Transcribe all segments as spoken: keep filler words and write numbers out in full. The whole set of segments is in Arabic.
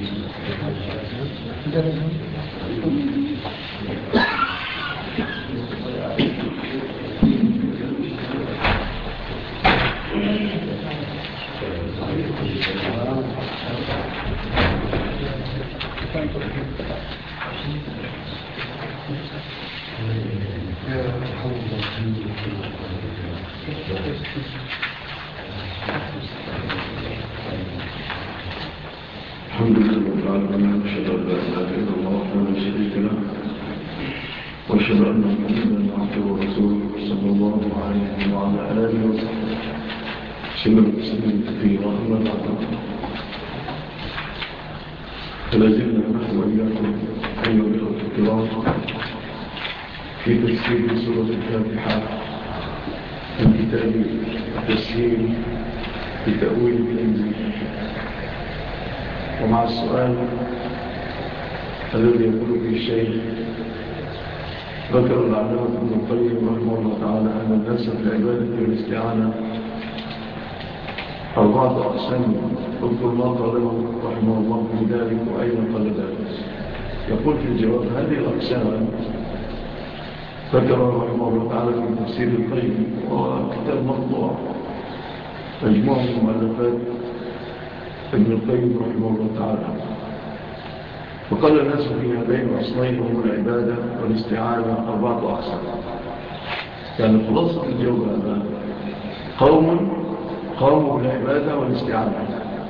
الحمد لله رب العالمين، واشهد ان لا اله الا الله وحده لا شريك له، واشهد ان محمدا عبده ورسوله صلى الله عليه وعلى اله وصحبه وسلم تسليما كثيرا. اما بعد، فلازلنا نحن واياكم ايها الاخوه الكرام في تفسير سوره الفاتحه من كتاب التسهيل بتاويل التنزيل، ومع السؤال الذي يقول فيه الشيخ ذكر العلامة ابن القيم رحمه الله تعالى أن الناس في العبادة والاستعانة أربعة أقسام، اذكر ما قاله رحمه الله في ذلك وأين قال ذلك. يقول في الجواب: هذه الأقسام ذكر رحمه الله تعالى في تفسير القيم، وهو كتاب مطبوع مجموعة من مؤلفات ابن القيم رحمه الله تعالى. وقال الناس في هذين الأصلين هم العبادة والاستعانة أربعة أقسام. يعني خلاصة الجواب هذا: قوم قاموا بالعبادة والاستعانة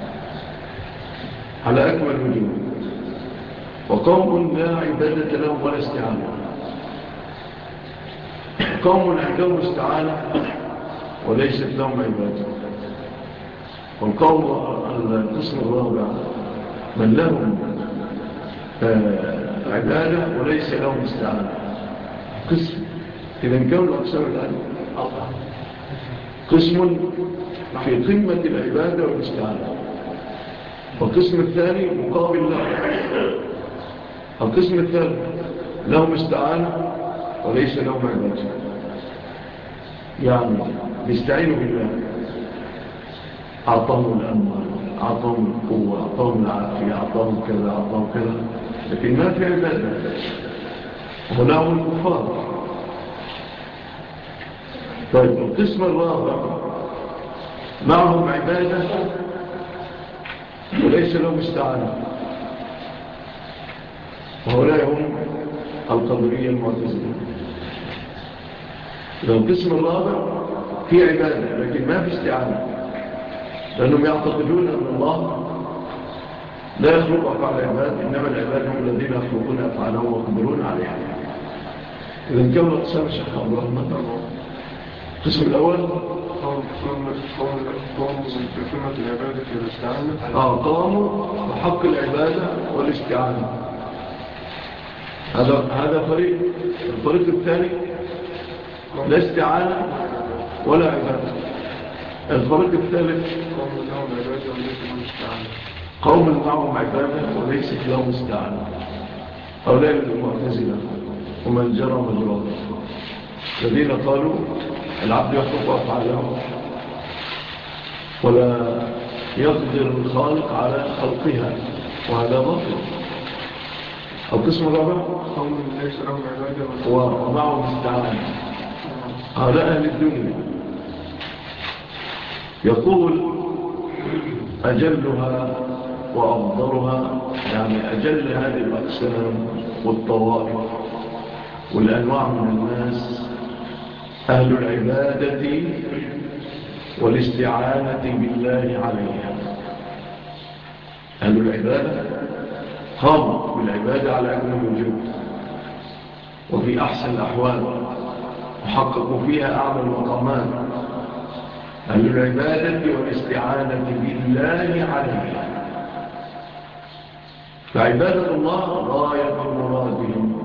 على أكمل وجوه، وقوم لا عبادة لهم ولا استعانة. قوم عندهم استعانة وليست لهم عبادة. والقوم القسم الرابع من لهم عبادة وليس لهم استعانة. قسم إذا كانوا الأقسام الآن قسم في قمة العبادة والاستعانة، والقسم الثاني مقابل له. القسم الثالث لهم استعانة وليس لهم عبادة، يعني بيستعينوا بالله، أعطاهم الأموال، أعطاهم القوة، أعطاهم العافية، أعطاهم كذا، أعطاهم كذا، لكن ما في عبادة. هؤلاء الكفار. طيب القسم الرابع معهم عبادة وليس لهم استعانة، وهؤلاء هم القدرية المعتزلة. القسم الرابع في عبادة لكن ما في استعانة، لأنهم يعتقدون أن الله لا يخلق أفعال العباد، إنما العباد هم الذين يخلقون أفعالهم ويقدرون عليها. إذن كم الأقسام الشيخ عبد الرحمن؟ القسم الأول قوم بقيمة العبادة والاستعانة. آه قاموا بحق العبادة والاستعانة. هذا هذا فريق. الفريق الثاني لا استعانة ولا عبادة. الفريق الثالث قوم لهم عبادة وليس لهم استعانة. قوم معهم عبادة وليست لهم استعانة. هؤلاء المعتزلة ومن جرى مجرى الذين قالوا العبد يخلق أفعاله ولا يقدر الخالق على خلقها، وهذا باطل. القسم الرابع قوم ليس لهم عبادة ومعهم استعانة. هؤلاء أهل الدنيا. يقول أجلها وأفضلها، يعني أجل هذه الأقسام والطوائف والأنواع من الناس أهل العبادة والاستعانة بالله عليها. أهل العبادة قاموا بالعبادة على أكمل وجوه وفي أحسن الأحوال وحققوا فيها أعلى المقامات. أهل العبادة والاستعانة بالله عليها، فعبادة الله غاية مرادهم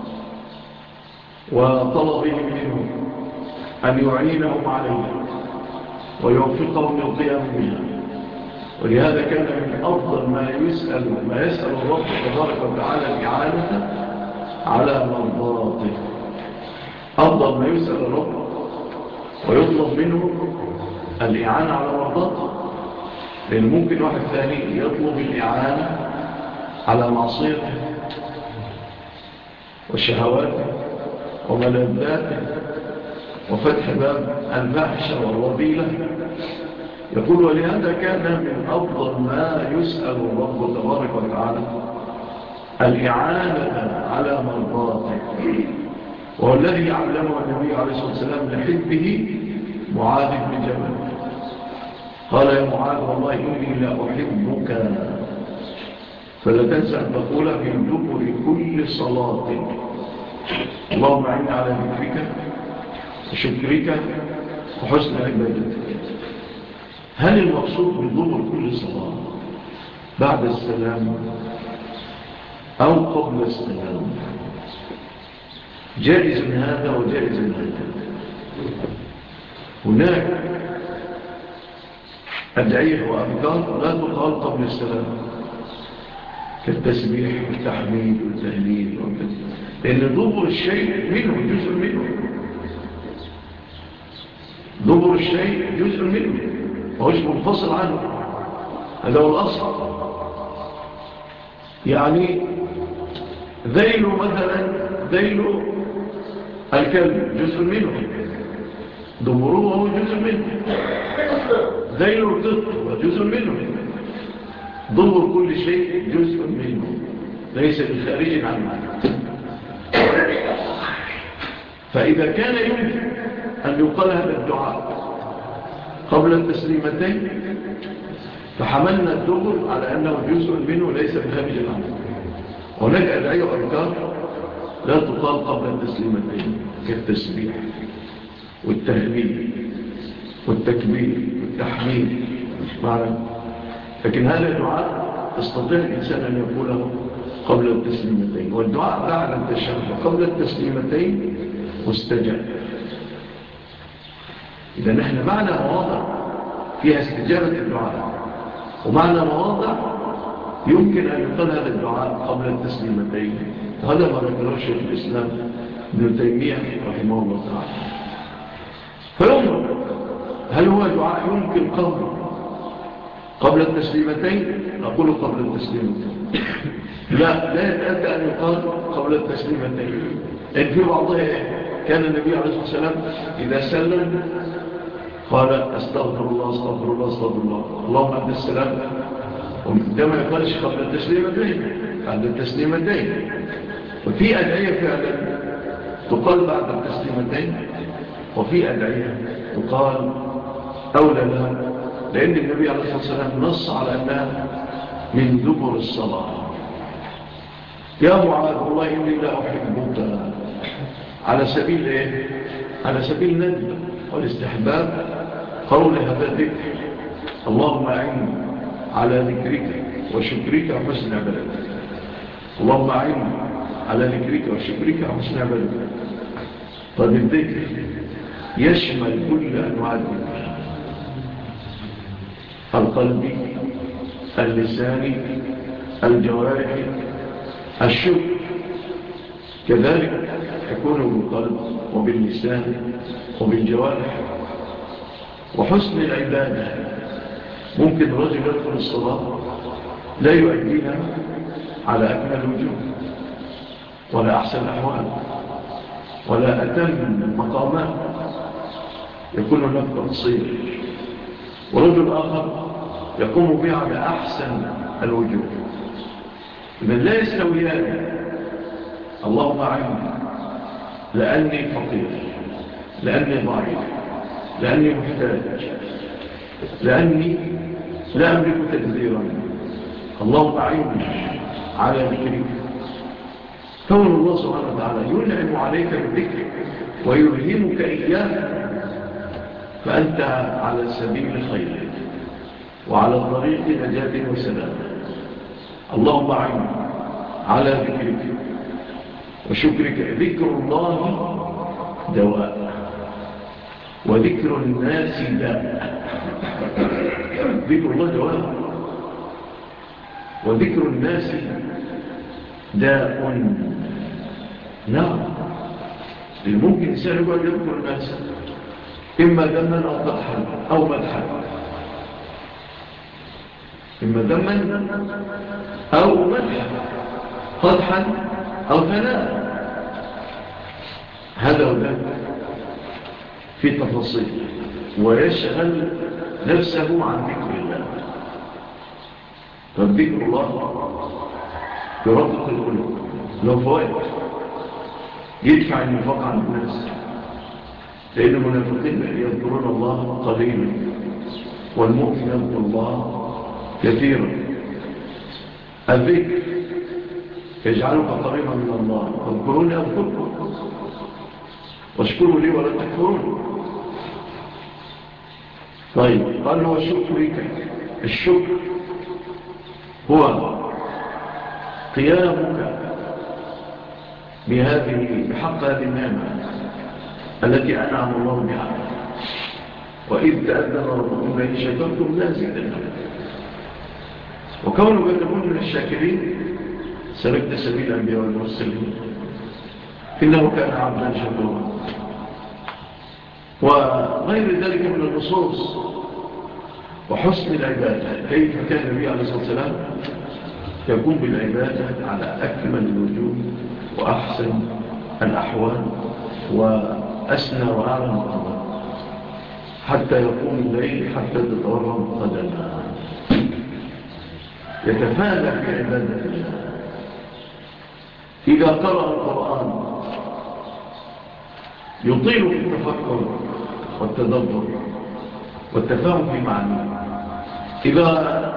وطلبهم منه أن يعينهم عليها ويوفقهم للقيام بها. ولهذا كان من أفضل ما يسأل ما يسأل الرب تبارك وتعالى الإعانة على مرضاته. أفضل ما يسأل الرب ويطلب منه الإعانة على مرضاته، لأن ممكن واحد ثاني يطلب الإعانة على معصيته وشهواته وملذاته وفتح باب الفاحشة والرذيلة. يقول ولهذا كان من أفضل ما يسأل الله تبارك وتعالى الإعانة على مرضاته، وهو الذي علمه النبي عليه الصلاة والسلام لحبه معاذ بن جبل. قال يا معاذ والله إني لا أحبك فلا تنسى أن تقول من دبر كل صلاة اللهم أعني على ذكرك وشكرك وحسن عبادتك. هل المقصود بدبر كل صلاة بعد السلام أو قبل السلام؟ جائز هذا وجائز هذا. هناك أدعية وأذكار لا تقال قبل السلام كالتسبيح والتحميد والتهليل وكذا، لأن دبر الشيء منه جزء منه، دبر الشيء جزء منه وهوش منفصل عنه، هذا هو الأصل. يعني ذيل مثلا، ذيل الكلب جزء منه، دبره هو جزء منه، ذيل القط هو جزء منه، دبر كل شيء جزء منه ليس بخارج عنه. فإذا كان يمكن أن يقال هذا الدعاء قبل التسليمتين فحملنا الدبر على أنه جزء منه ليس بخارج عنه. هناك أدعية وأذكار لا تقال قبل التسليمتين كالتسبيح والتهليل والتكبير والتحميد معنا، لكن هذا دعاء يستطيع الإنسان أن يقوله قبل التسليمتين، والدعاء بعد التشهد قبل التسليمتين مستجاب. إذا نحن معنا مواضع فيها استجابة الدعاء، ومعنا مواضع يمكن أن يقال هذا الدعاء قبل التسليمتين. هذا ما ذكره شيخ الإسلام ابن تيمية رحمه الله تعالى. فينظر هل هو دعاء يمكن قبل قبل التسليمتين؟ أقول قبل التسليمتين. لا لا يتأتى أن يقال قبل التسليمتين، إن في بعضها كان النبي عليه الصلاة والسلام إذا سلم قال استغفر الله استغفر الله استغفر الله اللهم أنت السلام، وده ما يقالش قبل التسليمتين، بعد التسليمتين. وفي أدعية فعلا تقال بعد التسليمتين، وفي أدعية تقال أولى لها، لأن النبي عليه الصلاة والسلام نص على أنها من دبر الصلاة. يا معاذ والله إني لا أحبك، على سبيل إيه؟ على سبيل الندب والاستحباب قول هذا الذكر اللهم أعني على ذكرك وشكرك وحسن عبادتك، اللهم أعني على ذكرك وشكرك وحسن عبادتك. طيب الذكر يشمل كل أنواع الذكر، القلبي اللساني الجوارحي. الشكر كذلك يكون بالقلب وباللسان وبالجوارح. وحسن العبادة ممكن رجل يدخل الصلاة لا يؤديها على أكمل وجوه ولا أحسن أحوال ولا أتم مقامات، يكون هناك تقصير، ورجل آخر يقوم بها على أحسن الوجوه. إذن لا يستويان. اللهم أعني لأني فقير، لأني ضعيف، لأني محتاج، لأني لا أملك تدبيرا، اللهم أعني على ذكرك. كون الله سبحانه وتعالى ينعم عليك بالذكر ويلهمك إياه فأنت على سبيل خير وعلى طريق نجاة وسلام. اللهم أعني على ذكرك وشكرك. ذكر الله دواء وذكر الناس داء. ذكر الله دواء وذكر الناس داء. نعم، ممكن إنسان يقعد يذكر الناس إما ذما أو قدحا أو مدحا، إما ذما أو مدحا، قدحا أو ثناء. هذا وذاك في تفاصيل، ويشغل نفسه عن ذكر الله. فالذكر الله يربط القلوب، له فوائد، يدفع النفاق عن الناس، لأن المنافقين يذكرون الله قليلا والمؤمن يذكر الله كثيرا. الذكر يجعلك قريبا من الله، فاذكروني أذكركم واشكروا لي ولا تكفرون. طيب، قال هو شكرك. الشكر هو قيامك بهذه بحق هذه النعمة التي أنعم الله بها. وإذ تأذن ربكم لئن شكرتم لأزيدنكم. وكونك تكون من الشاكرين سلكت سبيل الأنبياء والمرسلين، إنه كان عبدا شكورا. وغير ذلك من النصوص وحسن العبادة. كيف كان النبي عليه الصلاة والسلام يقوم بالعبادة على أكمل الوجوه وأحسن الأحوال وأسنى وأعلى المقامات، حتى يقوم الليل حتى تتورم قدمه، يتفانى في عبادة الله. إذا قرأ القرآن يطيل في التفكر والتدبر والتفاهم في معانيه. إذا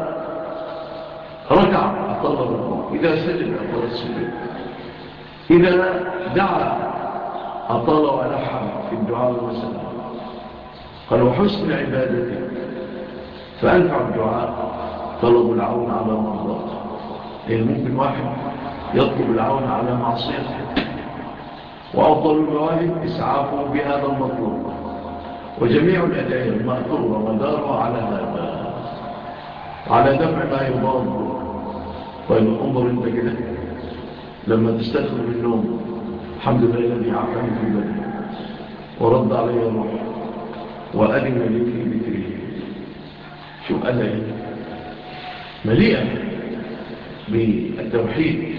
ركع أطال الركوع، إذا سجد أطال السجود، إذا دعا أطال ونحى في الدعاء والسلام. قال وحسن عبادته، فأنفع الدعاء طلب العون على مرضاته. لأن ممكن واحد يطلب العون على معصيته، وأفضل المواهب إسعافه بهذا المطلوب. وجميع الأدعية المأثورة مدارها على هذا، على دفع ما يضاد. طيب انظر انت كده لما تستيقظ من النوم، الحمد لله الذي عافاني في بدني ورد علي روحي وأذن لي في ذكره. شو أدعي مليئة بالتوحيد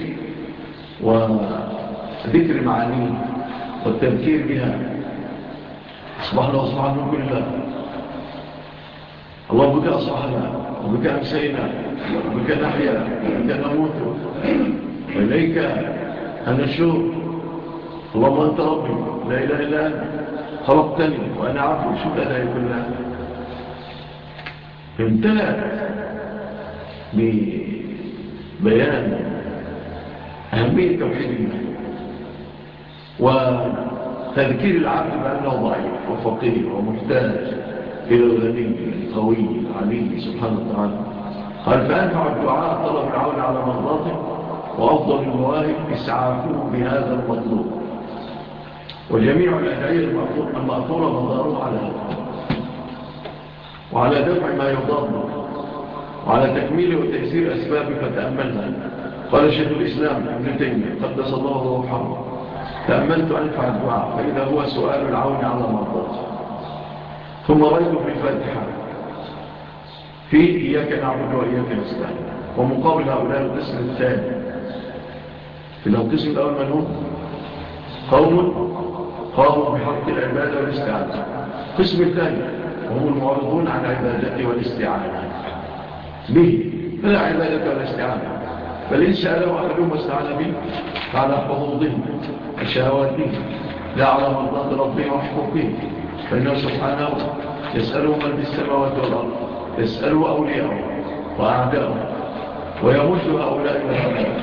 وذكر معانيه والتذكير بها. أصبحنا وأصبحنا من كل الله. الله بك أصبحنا وبك أمسينا وبك نحيا وبك نموت وإليك النشور. اللهم أنت ربي لا إله إلا أنت خلقتني وأنا عبد. شو الأدعي كلها امتلأت ببيان أهمية توحيد الله وتذكير العبد بأنه ضعيف وفقير ومحتاج إلى الغني القوي العلي سبحانه وتعالى. قال فأنفع الدعاء طلب العون على مرضاته، وأفضل المواهب إسعافه بهذا المطلوب. وجميع الأدعية المأثورة مدارها على هذا، وعلى دفع ما يضاد، وعلى تكميل وتيسير أسبابه فتأملها. قال شيخ الإسلام ابن تيمية قدس الله روحه تأملت أنفع الدعاء فإذا هو سؤال العون على مرضاته. ثم رأيت في الفاتحة في إياك نعبد وإياك نستعين، ومقابل هؤلاء القسم الثاني. في القسم الأول من هم؟ قوم قاموا بحق العبادة والاستعانة. القسم الثاني هم المعرضون عن عبادته والاستعانة به، فلا عبادة ولا استعانة. بل إن سأله أحدهم واستعان به فعلى حظوظه وشهواته لا على مرضات ربه وحقوقه، فإنه سبحانه يسأله من في السماوات والأرض، يسأله أولياءه وأعداءه، ويمد هؤلاء وهؤلاء.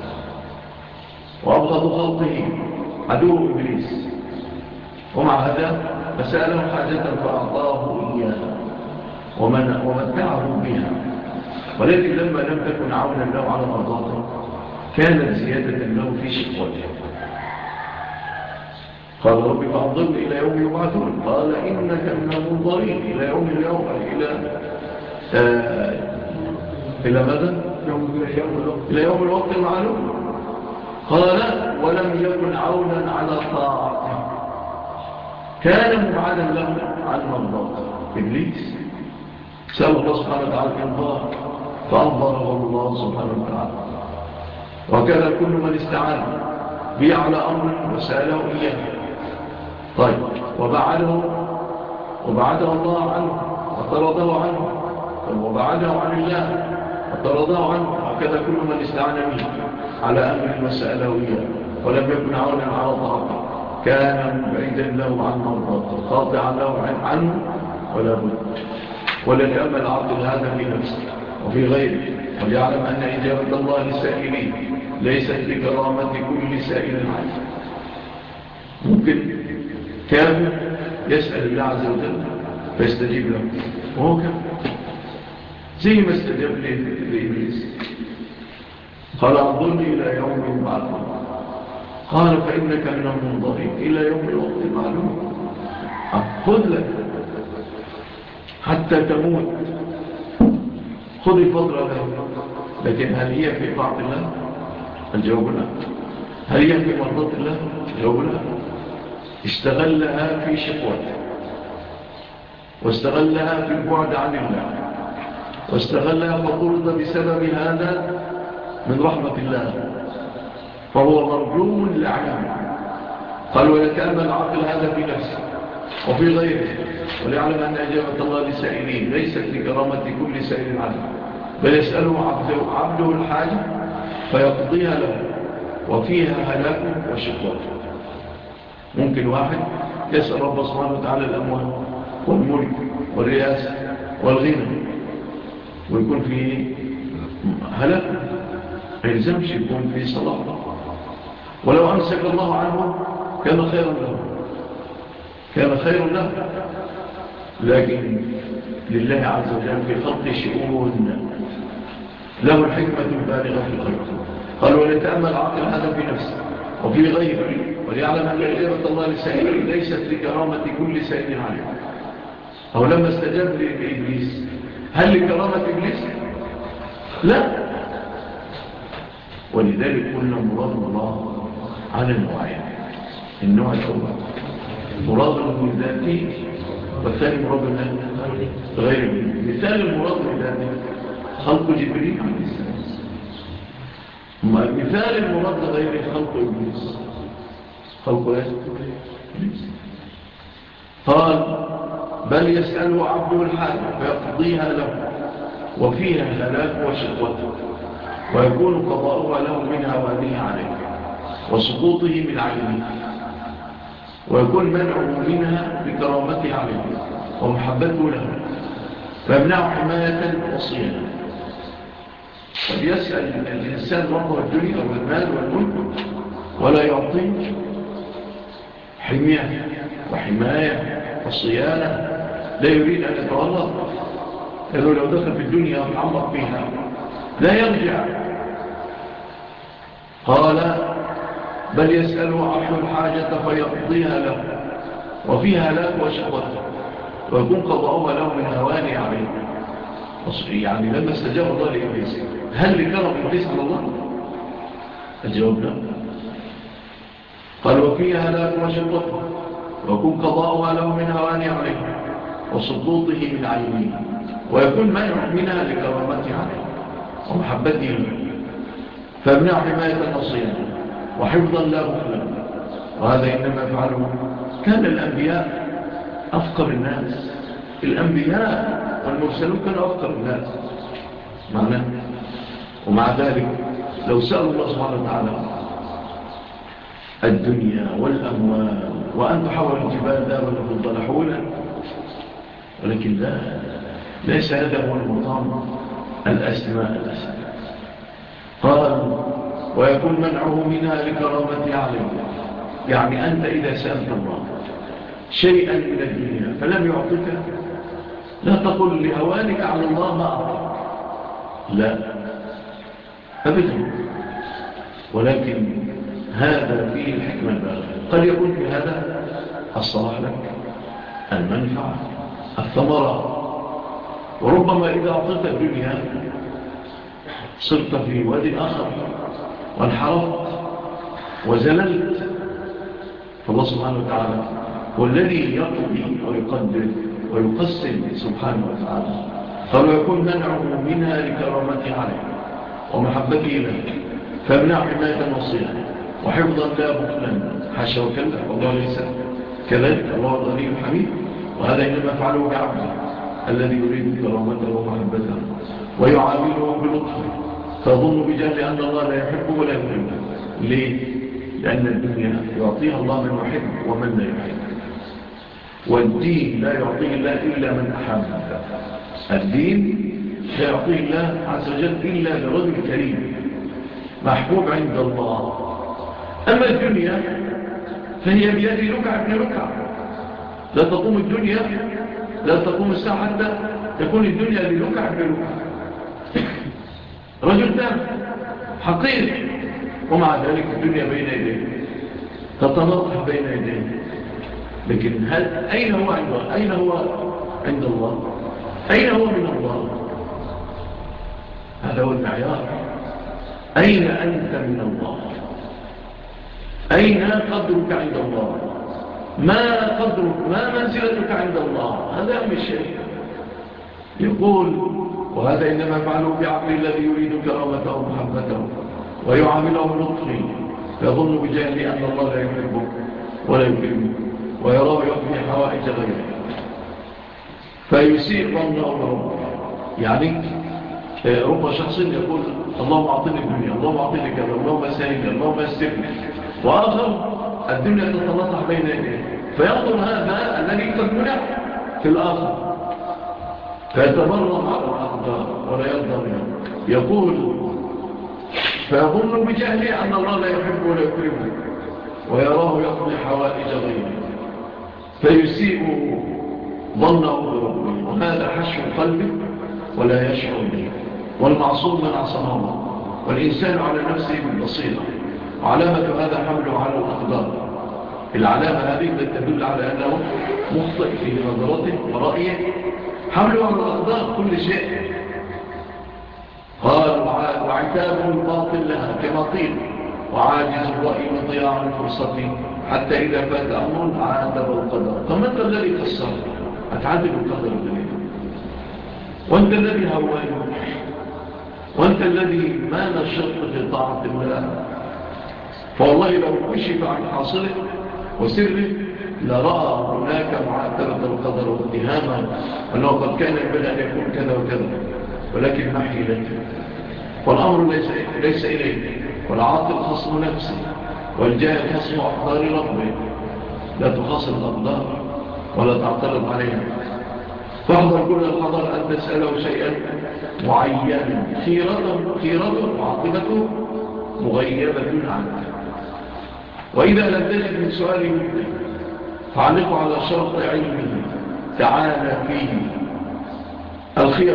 وأبغض خلقه عدو إبليس، ومع هذا فسأله حاجة فأعطاه إياها ومتعه بها. ولكن لما لم تكن عونا له على مرضاته كانت زيادة له في شقوته. قال ربي فأنظرني إلى يوم يبعثون، قال إنك من المنظرين إلى يوم اليوم، إلى آه إلى ماذا؟ إلى يوم الوقت المعلوم. قال ولم يكن عونا على طاعته، كان مبعدا له عن مرضاته. إبليس سأل الله سبحانه وتعالى الإنظار فأنظره الله سبحانه وتعالى. وكذا كل من استعان به على أمر وسأله إياه. طيب وبعده وبعده الله عنه وطرده عنه، وبعده عن الله وطرده عنه. وكذا كل من استعان به على أمر وسأله إياه ولم يكن عونا على طاعته كان بعيدا له عن مرضاته قاطعا له عنه ولا بد. وليأمل العقل هذا في نفسه وفي غيره، وليعلم أن إجابة الله للسائلين ليست لكرامة كل سائل عنه. ممكن كافر يسأل الله عز وجل فيستجيب له وهو كافر، زي ما استجاب لإبليس. قال انظرني إلى يوم يبعثون، قال فإنك من المنظرين إلى يوم الوقت المعلوم. خذ لك حتى تموت، خذ الفترة ذلك. لكن هل هي في طاعة الله؟ الجواب لا. هل هي في مرضات الله؟ الجواب لا. استغلها في شقوته، واستغلها في البعد عن الله، واستغلها فطرد بسبب هذا من رحمة الله، فهو مرجوم لعنه. قال وليتأمل العقل هذا في نفسه وفي غيره، وليعلم أن إجابة الله لسائلين ليست لكرامة كل سائل عنه، بل يسأله عبده, عبده الحاجة فيقضيها له وفيها هلاك وشقوة. ممكن واحد يسأل رب سبحانه وتعالى الأموال والملك والرئاسة والغنى ويكون فيه هلاك، ما يلزمش يكون فيه صلاح. ولو أمسك الله عنه كان خيرا له، كان خيرا له. لكن لله عز وجل في خلق شؤون له الحكمة البالغة في الخلق. قال وليتأمل عقل هذا في نفسه وفي غيره، وليعلم أن إجابة الله لسائل ليست لكرامة كل سائل عليه. أو لما استجاب لإبليس هل لكرامة إبليس؟ لا. ولذلك قلنا مراد الله على النوعين. النوع الأول مراد لذاته، والثاني مراد غير. مثال المراد لذاته خلق جبريل عليه السلام، مثال المراد لغيره خلق إبليس. خلق إبليس. قال بل يسأله عبده الحاجة فيقضيها له وفيها هلاك وشقوته، ويكون قضاؤها له من هوانه عليه وسقوطه من عينه، ويكون منعه منها بكرامته عليه ومحبته له، فيمنعه حماية وصيانة. فبيسأل الإنسان ربه الدنيا والمال والملك ولا يعطيه حماية وحماية وصيانة، لا يريد أن يتورط، لأنه لو دخل في الدنيا وتعمق فيها لا يرجع. قال بل يسأله عبد الحاجة فيقضيها له وفيها هلاك وشقوته، ويكون قضاؤها له من هوانه عليه. يعني لما استجاب الله لإبليس هل لكرم إبليس على الله؟ الجواب لا. قال وفيها هلاك وشقوته، ويكون قضاؤها له من هوانه عليه وسقوطه من عينه، ويكون منع منها لكرامته عليه ومحبته له، فابنع حماية وصيانة وحفظا لا بخلا. وهذا إنما يفعله كان الأنبياء أفقر الناس. الأنبياء والمرسلون كانوا أفقر الناس معناه. ومع ذلك لو سألوا الله سبحانه وتعالى الدنيا والأموال وأن تحول الجبال ذهبا وفضة لحولا، ولكن لا، ليس هذا هو المقام الأسماء الأسماء. قال ويكون منعه منها لكرامته عليه. يعني أنت إذا سألت الله شيئا من الدنيا فلم يعطيك لا تقل لهوانك على الله ما أعطيك، لا أبدا، ولكن هذا فيه الحكمة البالغة. قد يكون في هذا الصلاح لك، المنفعة، الثمرة. وربما إذا أعطيت الدنيا صرت في وادي آخر وانحرفت وزللت. فالله سبحانه وتعالى هو الذي يقضي ويقدر ويقسم سبحانه وتعالى. قالوا يكون منعه منها لكرامته عليه ومحبته له، فامنع حماية وصية وحفظا لا بطلا، حاشا وكلا، والله ليس كذلك، الله الغني الحميد. وهذا إنما فعله بعبده الذي يريد كرامته ومحبته ويعامله بلطف، فظن بجهل أن الله لا يحبه ولا يحبه. ليه؟ لأن الدنيا يعطيها الله من يحب ومن لا يحب، والدين لا يعطيه الله إلا من أحب. الدين لا يعطيه الله عز وجل إلا لرجل كريم محبوب عند الله. أما الدنيا فهي بيد ركع ابن ركع، لا تقوم الدنيا لا تقوم الساعة حتى تكون الدنيا لركع ابن ركع، رجل ده حقير، ومع ذلك الدنيا بين يديه تتنطح بين يديه. لكن هل أين هو عند الله؟ أين هو عند الله؟ أين هو من الله؟ هذا هو المعيار. أين أنت من الله؟ أين قدرك عند الله؟ ما قدرك؟ ما منزلتك عند الله؟ هذا أهم شيء. يقول وهذا إنما فعله بعقل الذي يريد كرامته ومحبته ويعامله بلطفه، فيظن بجهل أن الله لا يحبه ولا يكرمه ويراه يقضي حوائج غيره، فيسيء ظنه بربه. يعني رب شخص يقول اللهم أعطني الدنيا، اللهم أعطني كذا، اللهم سهل، اللهم يسرني، وآخر الدنيا تتنطح بين يديه، فينظر هذا الذي قد منع في الآخر فيتبرم على الأقدار ولا يرضى منه. يقول فيظن بجهله أن الله لا يحبه ولا يكرمه ويراه يقضي حوائج غيره، فيسيء ظنه بربه، وهذا حشو قلبه ولا يشعر به. والمعصوم من عصمه الله، والإنسان على نفسه بالبصيرة، وعلامة هذا حمله على الأقدار. العلامة هذه تدل على أنه مخطئ في نظرته ورأيه، حمله على الأقدار كل شيء. قال وعتابه الباطل لها كما قيل، وعاجز الرأي وضياع الفرصة حتى إذا فات أمر عاتب القدر. طب أنت الذي قصر أتعاتب القدر الدنيا، وأنت الذي هوانه، وأنت الذي ما نشط في طاعة الله. فوالله لو كشف عن حاصله وسره لرأى هناك معاتبة القدر واتهامه أنه قد كان ينبغي أن يكون كذا وكذا، ولكن ما حيلته، والأمر ليس, ليس إليه، والعاطل خصم نفسه، والجاهل خصم أقدار ربه. لا تخاصم الأقدار ولا تعترض عليها، فاحذر كل الحذر أن تسأله شيئا معينا خيرته خيرته وعاقبته مغيبة عنك. وإذا لم تجد من سؤاله مبدأ فعلقه على شرط علمه تعالى فيه الخير،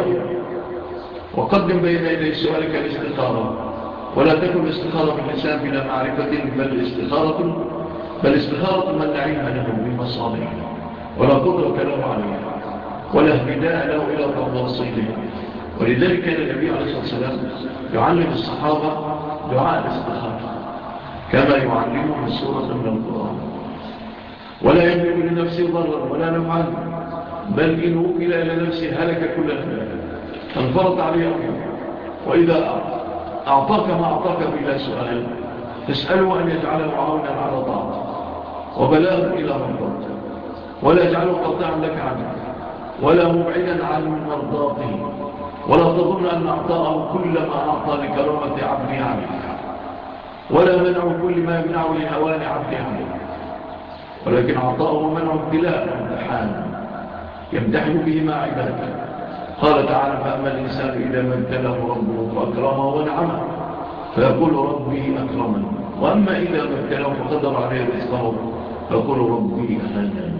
وقدم بين يدي سؤالك الاستخارة، ولا تكن الاستخارة باللسان بلا معرفة، بل استخارة بل استخارة من لا علم له بمصالحه ولا قدرة له عليها ولا هداء له إلى تفاصيلها. ولذلك كان النبي عليه الصلاة والسلام يعلم الصحابة دعاء الاستخارة كما يعلمهم سورة من القرآن. ولا يملك لنفسه ضرا ولا نفعا، بل إن وكل إلى نفسه هلك كل الهلاك، انفرط عليه أمره. وإذا أعطاك ما أعطاك بلا سؤال تسأله أن يجعله عونا على طاعته وبلاغا إلى مرضاته، ولا يجعله قاطعا لك عنه ولا مبعدا عن مرضاته، ولا تظن أن أعطاه كل ما أعطى لكرامة عبده عليه، ولا منعه كل ما يمنعه لهوان عبده عليه، ولكن أعطاه منعه ابتلاء وامتحان يمتحن به مع عباده. قال تعالى فأما الإنسان إذا ما ابتلاه ربه فأكرمه ونعمه فيقول ربي أكرمن، وأما إذا ما ابتلاه فقدر عليه رزقه فيقول ربي أهانن.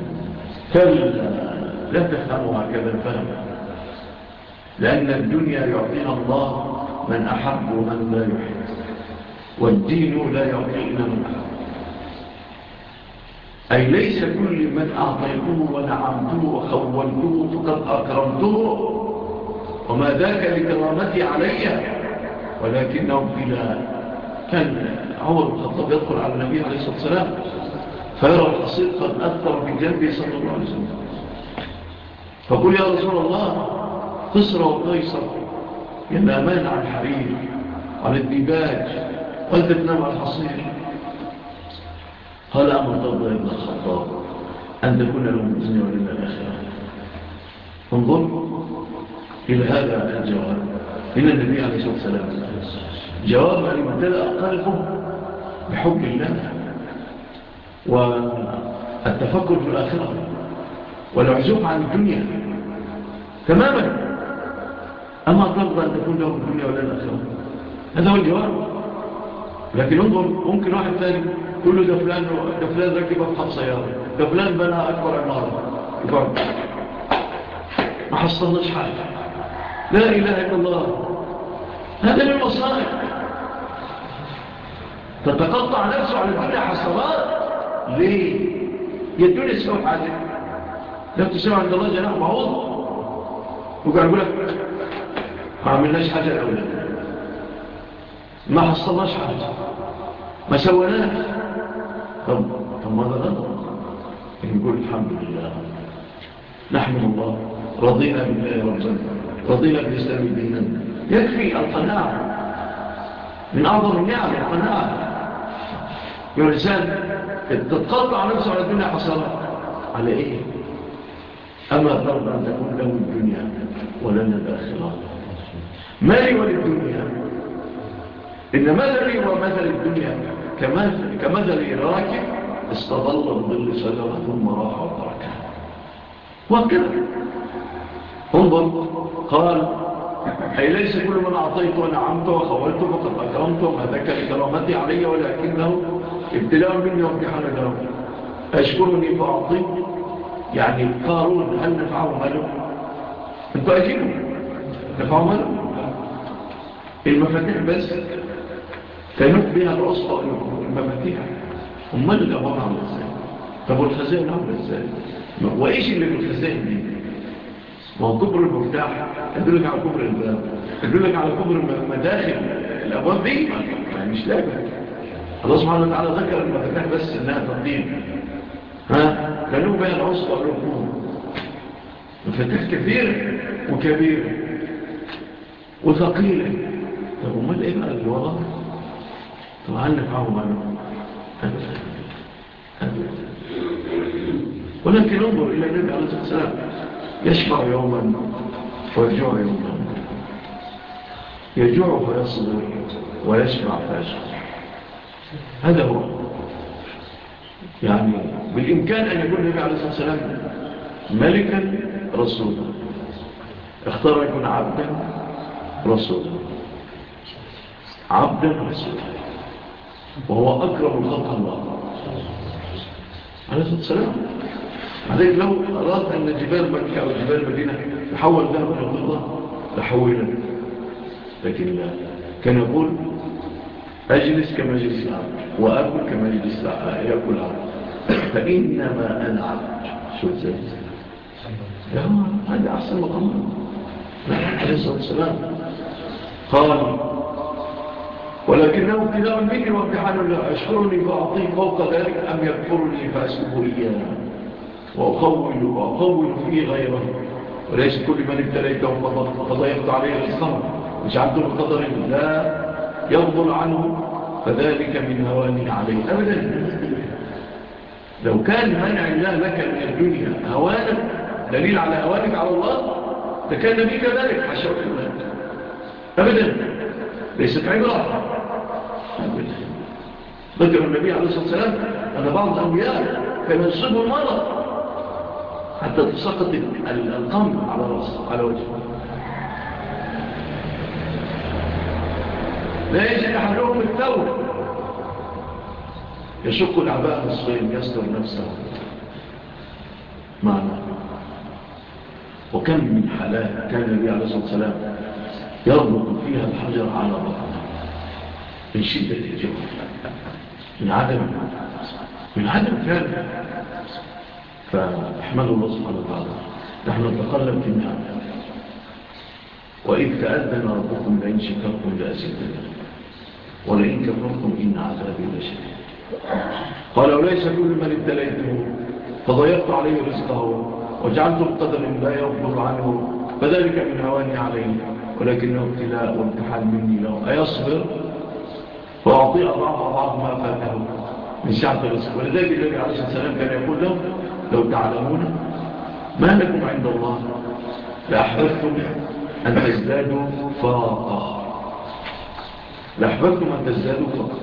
كلا لا تفهموا هكذا الفهم، لأن الدنيا يعطيها الله من أحب ومن لا يحب، والدين لا يعطي إلا من أحب. أي ليس كل من أعطيته ونعمته وخولته فقد أكرمته وما ذاك لكرامتي علي، ولكنه ابتلاء. كان عمر بن الخطاب يدخل على النبي عليه الصلاة والسلام فيرى الحصير قد أثر في جنبه صلى الله عليه وسلم، فقل يا رسول الله قصر وقيصر ينامان على الحرير على الديباج وأنت تنام على الحصير. قال أما ترضى يا ابن الخطاب أن تكون له الدنيا ولله الآخرة؟ انظر إلى هذا الجواب من النبي عليه الصلاة والسلام، جواب من امتلأ قلبه بحب الله والتفكر في الآخرة والعزوف عن الدنيا تماما. أما ترضى أن تكون له الدنيا ولا الآخرة؟ هذا هو الجواب. لكن انظر، ممكن واحد ثاني كله ده فلان ده فلان ركب أفحط سيارة، ده فلان بنى أكبر عمارة، يقول ما حصلناش حاجة، لا إله إلا الله. هذا من المصائب، تتقطع نفسه على الدنيا حسرات. ليه؟ هي الدنيا تسوي حاجة؟ لم تسوي عند الله جناح بعوض وقال يقول لك ما عملناش حاجة الأولاد، ما حصلناش حاجة، ما سويناش. طب طب ماذا غلط؟ نقول الحمد لله، نحمد الله، رضينا بالله ربنا، رضينا بالإسلام دينا. يكفي القناعة، من أعظم النعم القناعة. يا إنسان تتقطع نفسه على الدنيا حسرات على إيه؟ أما ترضى أن تكون له الدنيا ولنا الآخرة؟ ما لي وللدنيا؟ إن مثلي ومثل الدنيا كمثل, كمثل راكب استظل بظل شجرة ثم راح وتركها وكذا. انظر، قال أي ليس كل من أعطيت ونعمت وخولت فقد أكرمت، ما ذاك لكرامتي علي ولكنه ابتلاء مني وامتحان له. أشكرني فأعطي، يعني قارون هل نفعه ماله؟ انتوا أجيبوا نفعه ماله؟ المفاتيح بس كانوا بها العصبة المفاتيح، أمال الأبواب عامل ازاي؟ طب والخزائن عامل ازاي؟ وإيش اللي بالخزائن دي؟ ما هو كبر المفتاح يدلك على كبر الباب، يدلك على كبر مداخل الأبواب دي، يعني مش لعبة. الله سبحانه وتعالى ذكر المفاتيح بس إنها تطيب، ها كانوا بها العصبة والركوب. مفاتيح كثيرة وكبيرة وثقيلة. طب أمال إيه بقى الوضع؟ طب هل نفعه ماله؟ أبدا أبدا. ولكن انظر إلى النبي عليه الصلاة والسلام، يشبع يوما ويجوع يوما، يجوع فيصبر ويشبع فيشكر. هذا هو. يعني بالإمكان أن يكون النبي عليه الصلاة والسلام ملكا رسولا، اختار يكون عبدا رسولا، عبدا رسولا، وهو أكرم الخلق الله عليه الصلاة والسلام. عليك لو أراد أن جبال مكة أو جبال المدينة تحول ذهب إلى فضة لحولت، لكن لا، كان يقول أجلس كما يجلس العبد وأكل كما يجلس يأكل العبد، فإنما أنا عبد. شو ازاي؟ هذا أحسن مقام عليه الصلاة والسلام. قال ولكنه ابتلاء مني وامتحان له، أشكرني فأعطيه فوق ذلك أم يكفرني فأسلبه إياه وأخول, وأخول فيه غيره. وليس كل من ابتليته فضيقت عليه رزقه وجعلته بقدر لا يفضل عنه فذلك من هواني عليه. أبدا، لو كان منع الله لك من الدنيا هوانك دليل على هوانك على الله لكان بك ذلك، حاشا وكلا. أبدا، ليست عبرة. أبدا. ذكر النبي عليه الصلاة والسلام أن بعض الأنبياء كان يصيبه المرض حتى تسقط القمل على رأسه على وجهه، لا يجد أحدهم الثوب يشق العباء نصفين يستر نفسه معنا. وكم من حالات كان النبي عليه الصلاة والسلام يربط فيها الحجر على بطنه من شدة الجوع، من عدم من عدم فعله. فاحمد الله سبحانه وتعالى، نحن نتقلب في النعم. وإذ تأذن ربكم لئن شكرتم لأزيدنكم ولئن كفرتم إن عذابي لشديد. قال وليس كل من ابتليته فضيقت عليه رزقه وجعلته بقدر لا يفضل عنه فذلك من هواني عليه ولكنه ابتلاء وامتحان مني له أيصبر وأعطي أضعاف أضعاف ما فاته من سعة الرزق. ولذلك النبي عليه الصلاة والسلام كان يقول له لو تعلمون ما لكم عند الله لأحببتم أن تزدادوا فاقة لأحببتم أن تزدادوا فاقة.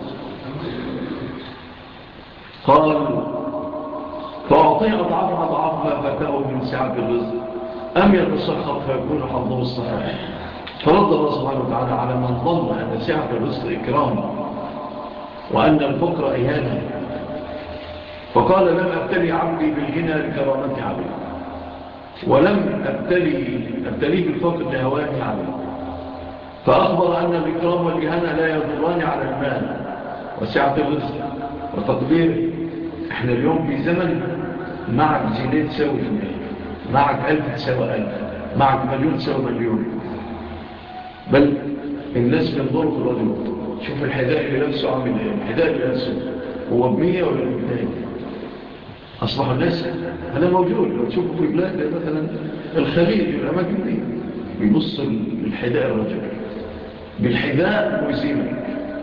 قال فأعطي أضعاف أضعاف ما فاته من سعة الرزق أم يتسخط فيكون حظه الصحيح. فرد الله سبحانه وتعالى على من ظن أن سعة الرزق إكرام وأن الفقر إهانة، فقال لم أبتلي عبدي بالغنى لكرامتي عليه ولم أبتلي أبتلي بالفقر لهواني عليه. فأخبر أن الإكرام والإهانة لا يضران على المال وسعة الرزق وتقديره. احنا اليوم في زمن معك جنيه تساوي جنيه، معك ألف تساوي ألف، معك مليون تساوي مليون. بل الناس بينظروا في الرجل، شوف الحذاء اللي لابسه عامل ايه، الحذاء اللي لابسه هو بمية ولا بمتين. أصبحوا الناس هذا موجود، لو تشوفوا في بلاد مثلا الخليج والأماكن دي بيبص الحذاء الرجل بالحذاء ويسيبك.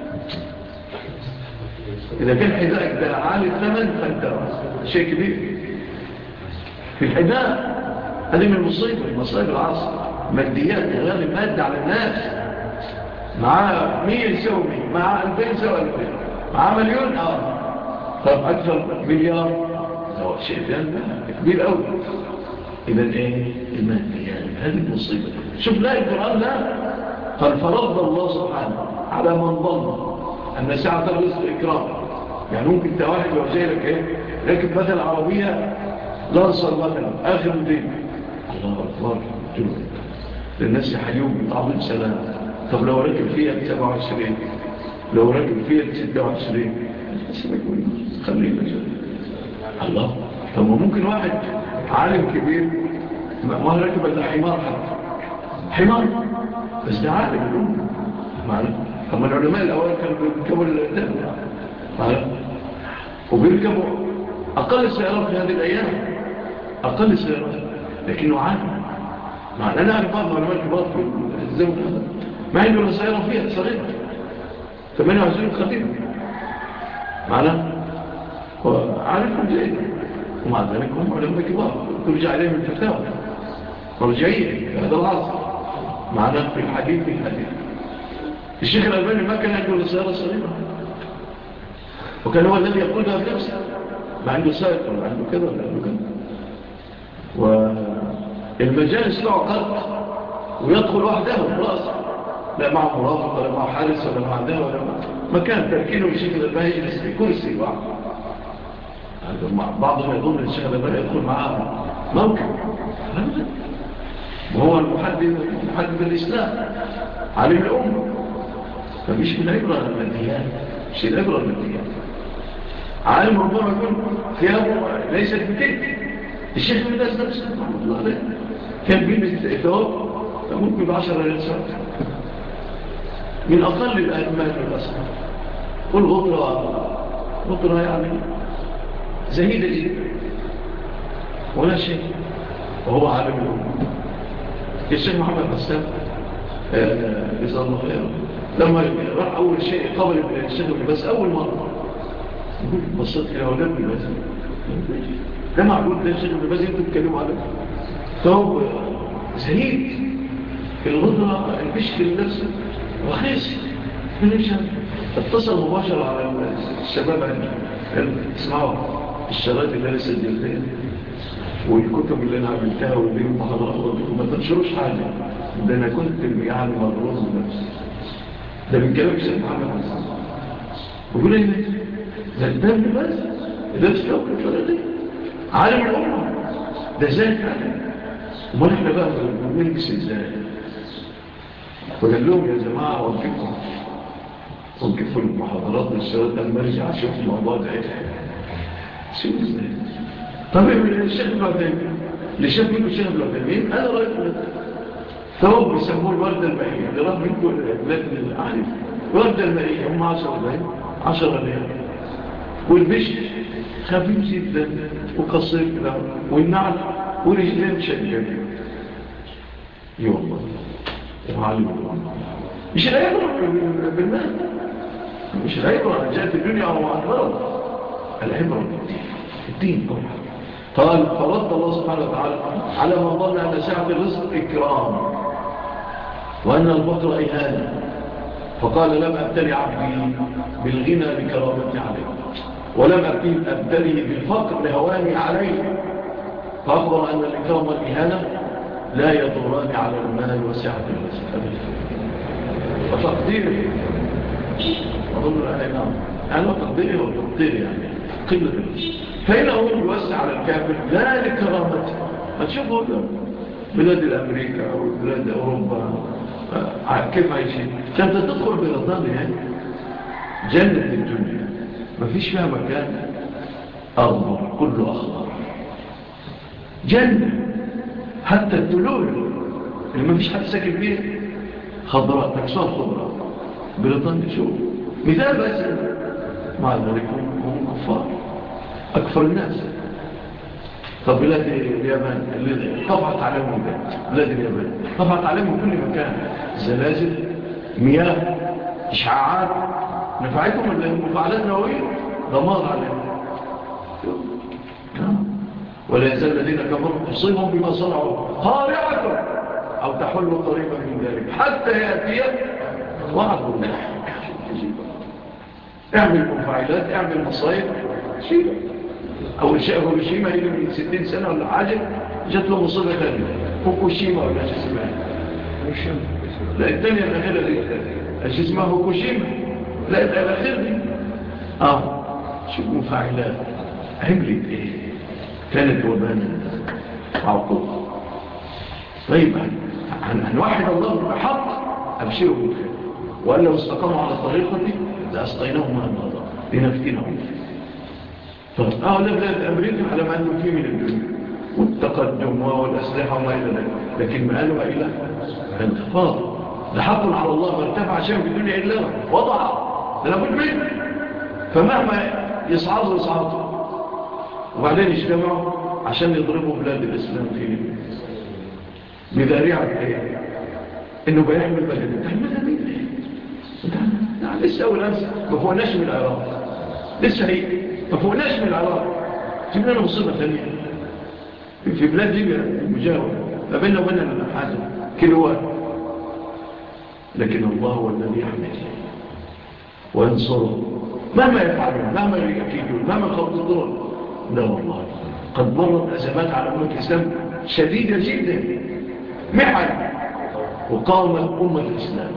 إذا كان حذاءك ده عالي الثمن فأنت شيء كبير في الحذاء. هذه من المصيبة المصائب العصر، ماديات تغير المادة على الناس. معاه مية يساوي مية، معاه ألفين يساوي ألفين، معاه مليون آه طب أكثر مليار هو شيء ثاني كبير أوي. إذن إيه الماديات هذه المصيبة. شوف لا القرآن لا قال فرض الله سبحانه على من ظن أن سعة الرزق إكرام. يعني ممكن تواحد لو جاي لك إيه راكب مثل عربية لانصر مثلا آخر مدين الله أكبر للناس يحيوم بتعظيم سلام. طب لو راكب فيها سبعة وعشرين، لو راكب فيها ستة وعشرين خلينا جدا الله. طب ممكن واحد عالم كبير ما راكب إلا حمار حتى حمار بس ده عالم الأمة معنا. طب العلماء الأول كانوا بيركبوا الدم معنا وبيركبوا أقل سيارات في هذه الأيام، أقل سيارات لكنه عالم معنا. أنا أعرف بعض العلماء الكبار في الزمن هذا ما عنده إلا سيارة فيها صغيرة ثمانية وعشرين خطيب معنا وعارفهم جيدا، ومع ذلك هم علماء كبار ترجع عليهم الفتاوى مرجعية في هذا العصر معنا في الحديث في الحديث. الشيخ الألباني ما كان عنده سيارة صغيرة وكان هو الذي يقودها بنفسه، ما عنده سائق ولا عنده كذا ولا عنده كذا. والمجالس له قد ويدخل وحده برأسه لا معه مرافق ولا معه حارس ولا معه ده ولا مكان تركينه الشيخ الألباني يجلس في كرسي واحد. بعضهم يظن الشيخ الألباني يدخل معاه موكب وهو المحدث محدث الإسلام عالم الأمة. فمش من عبرة الماديات، مش العبرة الماديات. عالم ربما يكون ثيابه ليست بتلك. الشيخ من الناس نفسه رحمة الله عليه كان بيلبس ثواب ممكن بعشرة ريال من أقل الأهمال للأسف. والغطرة غطرة يعني زهيدة جدا ولا شيء وهو عالم الأمة. الشيخ محمد حسان جزاه الله خيرا لما راح أول شيء قبل الشيخ بس أول مرة يقول بصيت إلى أولاد بس ده معقول ده الشيخ بس ينتوا تتكلموا عليه ثوب زهيد في الغطرة البشكل نفسه رخيص من اتصل مباشرة على الشباب عندي اسمعوا الشرايط اللي لسه الجلدين والكتب اللي انا عملتها واللي المحاضرات ما تنشروش حاجة ده انا كنت يعني مضروب بنفسي. ده من كلام الشيخ محمد حسن بقول ايه ده الدم بس ده تستوقف الفرقين عالم الأمة ده زي فعلا. وما نحن بقى بنلبس ازاي وقال لهم يا جماعة وقفوا وقفوا المحاضرات والشرايط لما ارجع اشوف الموضوع ده ايه شو ازاي. طب الشيخ العثيمين اللي شاف منكم الشيخ العثيمين انا رايت ثوب بيسموه الوردة المائية اللي راح منكم البلاد العارف الوردة المائية هم عشرة ريال عشرة ريال والبشت خفيف جدا وقصير كده والنعل ورجلين شديد اي والله وعلم مش العبرة بالمال، مش العبرة أن جاءت الدنيا وأكبرت، العبرة بالدين، الدين طبعا. قال فرد الله سبحانه وتعالى على من ظن أن سعة الرزق إكرام وأن الفقر إهانة، فقال لم أبتلي عبدي بالغنى لكرامتي عليه، ولم أبتلي بالفقر لهواني عليه، فأخبر أن الإكرام والإهانة لا يضران على المال وسعة الرزق أبدا. وتقدير أظن الآية نعم يعني وتقديره وتقدير يعني قلة الرزق، فإنه يوسع على الكافر لا لكرامته. ما تشوفوا بلاد الأمريكا أو بلاد أوروبا كيف عايشين؟ كانت تدخل بريطانيا جنة الدنيا ما فيش فيها مكان أخضر كله أخضر، جنة حتى الدلول اللي ما فيش حد ساكن فيه خضراء تكسر خضراء. بريطانيا شو مثال بس، مع ذلك هم كفار أكثر الناس. طب بلاد اليابان اللي طفحت عليهم بلاد اليابان طفحت عليهم كل مكان زلازل مياه إشعاعات نفعتهم المفاعلات النووية دمار عليهم. ولا يزال الذين كفروا تصيبهم بما صنعوا قارعة أو تحل قريبا من ذلك حتى يأتي وعد الله. اعمل مفاعلات اعمل مصايب شيء. أول شيء هيروشيما اللي من ستين سنة ولا حاجة جات له مصيبة ثانية فوكوشيما ولا شيء اسمها لا الثانية الأخيرة دي ايش اسمها فوكوشيما لا الأخير دي آه شوف مفاعلات عملت إيه كانت وبانا عقوبة. طيب هنوحد الله بحق أبشروا بالخير وأن لو استقاموا على الطريقة لأسقيناهم ماء الغضب لنفتنهم. فأغلب بلاد أمريكا على ما أنهم فيه من الدنيا والتقدم والأسلحة وما إلى ذلك، لكن مآلها إلى انخفاض. لحق على الله ما ارتفع شيء في الدنيا إلا وضع لابد منه، فمهما يصعدوا يصعدوا وبعدين يجتمعوا عشان يضربوا بلاد الإسلام في بذريعة إيه؟ إنه بيحمل بلد تحملها مين إيه؟ يعني لسه أول أمس ما فوقناش من العراق، لسه هي ما فوقناش من العراق، جبنا لنا مصيبة ثانية في بلاد ليبيا المجاورة ما بيننا وبين الحاجة كيلوات. لكن الله هو الذي يحمل وينصره مهما يفعلون مهما يكيدون مهما يخططون. لا والله قد مرت أزمات على أمة الإسلام شديدة جدا محن وقامت أمة الإسلام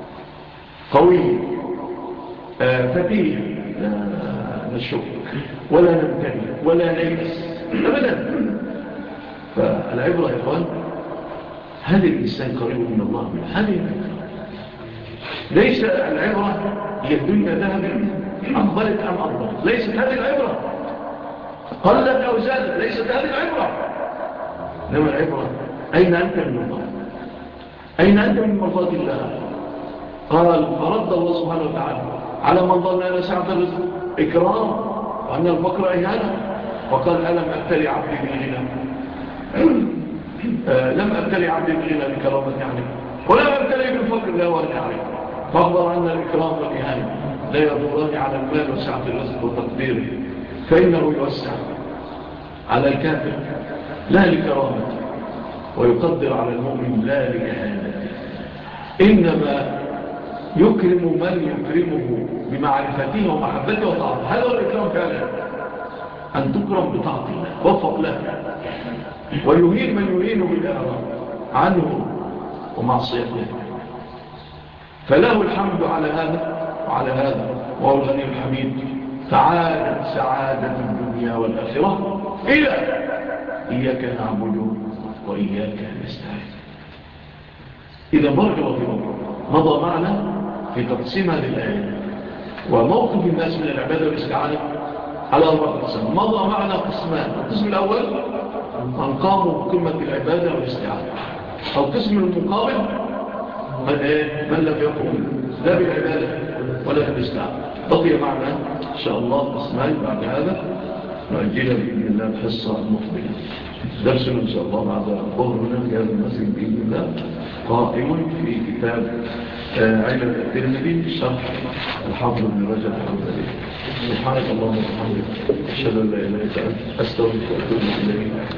قوية آه فتيه لا نشك ولا نمتني ولا نيأس أبدا. فالعبرة يا إخوان هل الإنسان قريب من الله من هذه ليس العبرة هي الدنيا ذهب أقبلت أم أقبلت، ليست هذه العبرة قلت أو زادت، ليست هذه العبرة. إنما العبرة أين أنت من الله، أين أنت من مرضات الله. قال فرد الله سبحانه وتعالى على من ظن أن سعة الرزق إكرام وأن الفقر إهانة، وقال ألم أبتلي عبدي بالغنى آه لم أبتلي عبدي بالغنى لكرامتي عليه ولم أبتلي بالفقر لا واني عليه، فأخبر أن الإكرام والإهانة لا يضران على المال وسعة الرزق وتقديره، فإنه يوسع على الكافر لا لكرامته ويقدر على المؤمن لا لإهانته، إنما يكرم من يكرمه بمعرفته ومحبته وطاعته. هذا هو الإكرام فعلا، أن تكرم بطاعة الله وفق له، ويهين من يهين بالإعراض عنه ومعصيته. فله الحمد على هذا وعلى هذا وهو الغني الحميد. تعالت سعادة الدنيا والآخرة إلى إياك نعبد وإياك نستعين. إذا بارك الله فيكم مضى معنا في تقسيم هذه الآية وموقف الناس من العبادة والاستعانة على أربعة أقسام. مضى معنا قسمان، القسم الأول من قاموا بقمة العبادة والاستعانة، القسم المقابل من, إيه؟ من لم يقم لا بالعبادة ولا بالاستعانة. بقي معنا إن شاء الله قسمان بعد هذا، نؤجلها بإذن الله الحصة المقبلة. درسنا إن شاء الله بعد ظهرنا في هذا المسجد بإذن الله قائم في كتاب علم الترمذي شرح الحافظ بن رجب الحنبلي. سبحانك اللهم وبحمدك أشهد أن لا إله إلا أنت أستغفرك وأتوب إليك.